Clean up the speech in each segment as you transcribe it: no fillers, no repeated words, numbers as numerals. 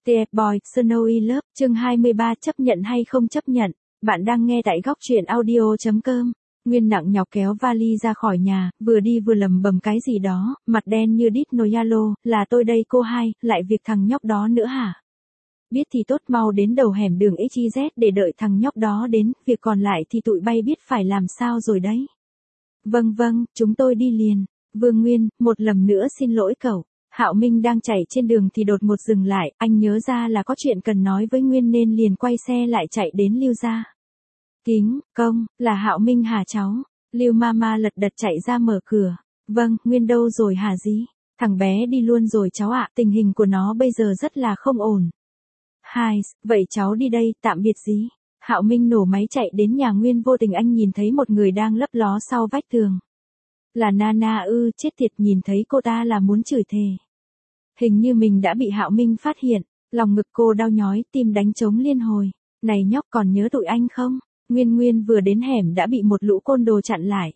TF Boy, Snowy Love, chương 23 chấp nhận hay không chấp nhận. Bạn đang nghe tại góc truyện audio.com. Nguyên nặng nhọc kéo vali ra khỏi nhà, vừa đi vừa lầm bầm cái gì đó, mặt đen như đít nồi alo, là tôi đây cô hai, lại việc thằng nhóc đó nữa hả? Biết thì tốt, mau đến đầu hẻm đường XYZ để đợi thằng nhóc đó đến, việc còn lại thì tụi bay biết phải làm sao rồi đấy. Vâng, chúng tôi đi liền. Vương Nguyên, một lần nữa xin lỗi cậu. Hạo Minh đang chạy trên đường thì đột ngột dừng lại, anh nhớ ra là có chuyện cần nói với Nguyên nên liền quay xe lại chạy đến Lưu gia. Kính, công, là Hạo Minh hả cháu? Lưu Mama lật đật chạy ra mở cửa. Vâng, Nguyên đâu rồi hả gì? Thằng bé đi luôn rồi cháu ạ, tình hình của nó bây giờ rất là không ổn. Hai, vậy cháu đi đây, tạm biệt gì? Hạo Minh nổ máy chạy đến nhà Nguyên, vô tình anh nhìn thấy một người đang lấp ló sau vách tường. Là Nana ư, chết tiệt, nhìn thấy cô ta là muốn chửi thề. Hình như mình đã bị Hạo Minh phát hiện, lòng ngực cô đau nhói, tim đánh trống liên hồi. Này nhóc, còn nhớ tụi anh không? Nguyên vừa đến hẻm đã bị một lũ côn đồ chặn lại.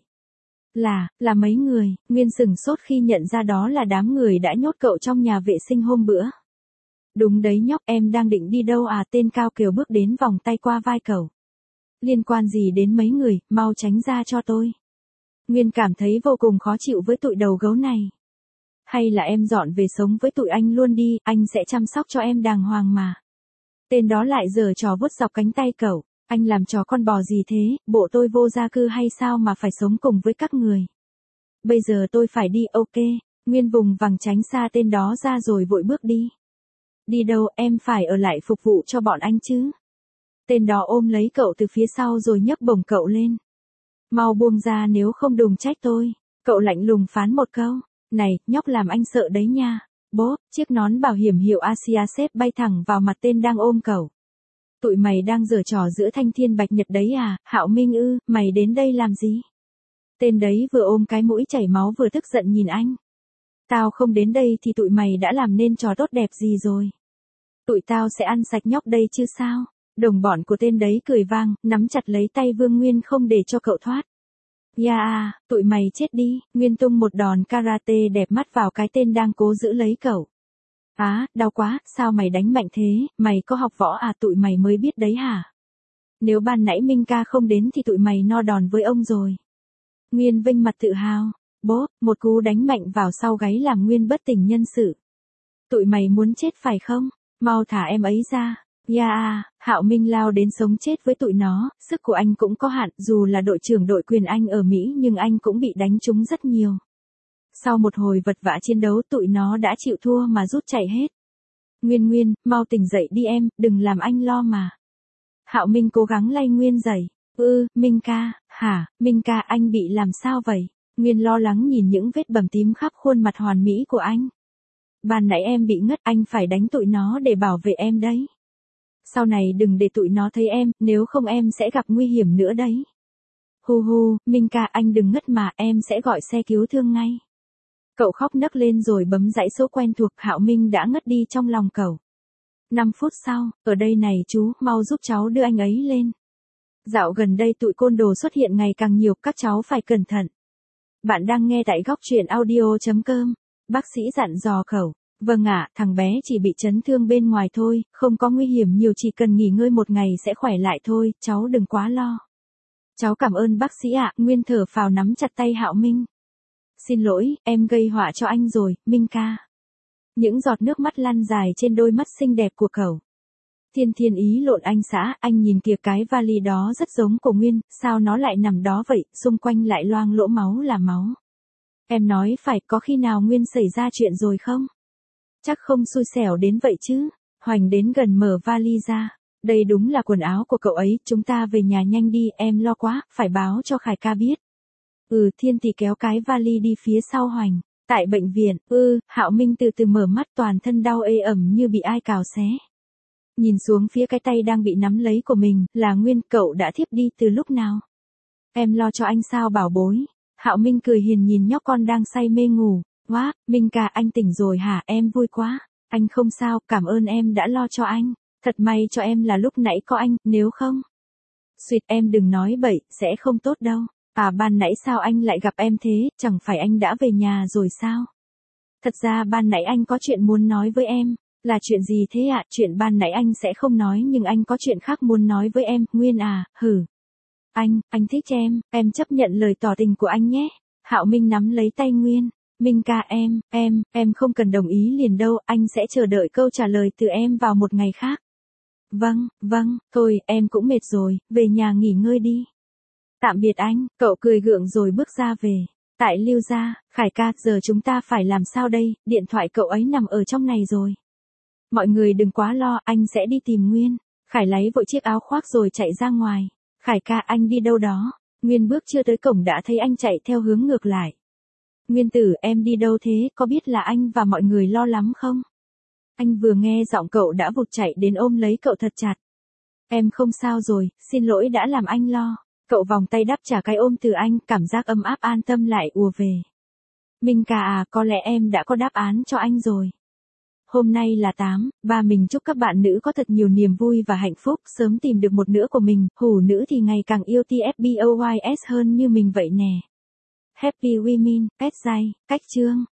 Là mấy người? Nguyên sừng sốt khi nhận ra đó là đám người đã nhốt cậu trong nhà vệ sinh hôm bữa. Đúng đấy nhóc, em đang định đi đâu à? Tên cao kiều bước đến vòng tay qua vai cậu. Liên quan gì đến mấy người, mau tránh ra cho tôi. Nguyên cảm thấy vô cùng khó chịu với tụi đầu gấu này. Hay là em dọn về sống với tụi anh luôn đi, anh sẽ chăm sóc cho em đàng hoàng mà. Tên đó lại giở trò vuốt dọc cánh tay cậu. Anh làm trò con bò gì thế, bộ tôi vô gia cư hay sao mà phải sống cùng với các người. Bây giờ tôi phải đi, ok. Nguyên vùng vằng tránh xa tên đó ra rồi vội bước đi. Đi đâu, em phải ở lại phục vụ cho bọn anh chứ. Tên đó ôm lấy cậu từ phía sau rồi nhấc bổng cậu lên. Mau buông ra nếu không đừng trách tôi. Cậu lạnh lùng phán một câu. Này, nhóc làm anh sợ đấy nha. Bố, chiếc nón bảo hiểm hiệu Asia xếp bay thẳng vào mặt tên đang ôm cậu. Tụi mày đang giở trò giữa thanh thiên bạch nhật đấy à? Hạo Minh ư, mày đến đây làm gì? Tên đấy vừa ôm cái mũi chảy máu vừa tức giận nhìn anh. Tao không đến đây thì tụi mày đã làm nên trò tốt đẹp gì rồi? Tụi tao sẽ ăn sạch nhóc đây chứ sao? Đồng bọn của tên đấy cười vang, nắm chặt lấy tay Vương Nguyên không để cho cậu thoát. Tụi mày chết đi. Nguyên tung một đòn karate đẹp mắt vào cái tên đang cố giữ lấy cậu. Đau quá, sao mày đánh mạnh thế, mày có học võ à? Tụi mày mới biết đấy hả? Nếu ban nãy Minh ca không đến thì tụi mày no đòn với ông rồi. Nguyên vênh mặt tự hào. Bố, một cú đánh mạnh vào sau gáy làm Nguyên bất tỉnh nhân sự. Tụi mày muốn chết phải không? Mau thả em ấy ra. Hạo Minh lao đến sống chết với tụi nó, sức của anh cũng có hạn, dù là đội trưởng đội quyền Anh ở Mỹ nhưng anh cũng bị đánh trúng rất nhiều. Sau một hồi vật vã chiến đấu tụi nó đã chịu thua mà rút chạy hết. Nguyên, mau tỉnh dậy đi em, đừng làm anh lo mà. Hạo Minh cố gắng lay Nguyên dậy. Minh ca, hả, Minh ca anh bị làm sao vậy? Nguyên lo lắng nhìn những vết bầm tím khắp khuôn mặt hoàn mỹ của anh. Ban nãy em bị ngất, anh phải đánh tụi nó để bảo vệ em đấy. Sau này đừng để tụi nó thấy em, nếu không em sẽ gặp nguy hiểm nữa đấy. Minh ca anh đừng ngất mà, em sẽ gọi xe cứu thương ngay. Cậu khóc nấc lên rồi bấm dãy số quen thuộc. Hạo Minh đã ngất đi trong lòng cậu. 5 phút sau, ở đây này chú, mau giúp cháu đưa anh ấy lên. Dạo gần đây tụi côn đồ xuất hiện ngày càng nhiều, các cháu phải cẩn thận. Bạn đang nghe tại góc truyện audio.com. Bác sĩ dặn dò cậu. Vâng ạ, thằng bé chỉ bị chấn thương bên ngoài thôi, không có nguy hiểm nhiều, chỉ cần nghỉ ngơi một ngày sẽ khỏe lại thôi, cháu đừng quá lo. Cháu cảm ơn bác sĩ ạ. Nguyên thở phào nắm chặt tay Hạo Minh. Xin lỗi, em gây họa cho anh rồi, Minh ca. Những giọt nước mắt lăn dài trên đôi mắt xinh đẹp của cậu. Thiên ý lộn anh xã, anh nhìn kìa, cái vali đó rất giống của Nguyên, sao nó lại nằm đó vậy, xung quanh lại loang lỗ máu là máu. Em nói phải, có khi nào Nguyên xảy ra chuyện rồi không? Chắc không xui xẻo đến vậy chứ. Hoành đến gần mở vali ra. Đây đúng là quần áo của cậu ấy, chúng ta về nhà nhanh đi, em lo quá, phải báo cho Khải ca biết. Thiên thì kéo cái vali đi phía sau Hoành. Tại bệnh viện, Hạo Minh từ từ mở mắt, toàn thân đau ê ẩm như bị ai cào xé. Nhìn xuống phía cái tay đang bị nắm lấy của mình, là Nguyên. Cậu đã thiếp đi từ lúc nào? Em lo cho anh sao bảo bối? Hạo Minh cười hiền nhìn nhóc con đang say mê ngủ. Wow, Minh ca anh tỉnh rồi hả? Em vui quá. Anh không sao, cảm ơn em đã lo cho anh. Thật may cho em là lúc nãy có anh, nếu không. Xuyệt, em đừng nói bậy, sẽ không tốt đâu. Ban nãy sao anh lại gặp em thế, chẳng phải anh đã về nhà rồi sao? Thật ra ban nãy anh có chuyện muốn nói với em. Là chuyện gì thế ạ? Chuyện ban nãy anh sẽ không nói nhưng anh có chuyện khác muốn nói với em, Nguyên à, hử. Anh thích em chấp nhận lời tỏ tình của anh nhé. Hạo Minh nắm lấy tay Nguyên. Minh ca em không cần đồng ý liền đâu, anh sẽ chờ đợi câu trả lời từ em vào một ngày khác. Vâng, thôi, em cũng mệt rồi, về nhà nghỉ ngơi đi. Tạm biệt anh, cậu cười gượng rồi bước ra về. Tại Lưu gia, Khải ca, giờ chúng ta phải làm sao đây, điện thoại cậu ấy nằm ở trong này rồi. Mọi người đừng quá lo, anh sẽ đi tìm Nguyên. Khải lấy vội chiếc áo khoác rồi chạy ra ngoài. Khải ca, anh đi đâu đó? Nguyên bước chưa tới cổng đã thấy anh chạy theo hướng ngược lại. Nguyên tử, em đi đâu thế, có biết là anh và mọi người lo lắm không? Anh vừa nghe giọng cậu đã vụt chạy đến ôm lấy cậu thật chặt. Em không sao rồi, xin lỗi đã làm anh lo. Cậu vòng tay đáp trả cái ôm từ anh, cảm giác ấm áp an tâm lại ùa về. Minh ca à, có lẽ em đã có đáp án cho anh rồi. Hôm nay là 8/3, mình chúc các bạn nữ có thật nhiều niềm vui và hạnh phúc, sớm tìm được một nửa của mình, hủ nữ thì ngày càng yêu TFBOYS hơn như mình vậy nè. Happy Women, Pet Day, cách chương.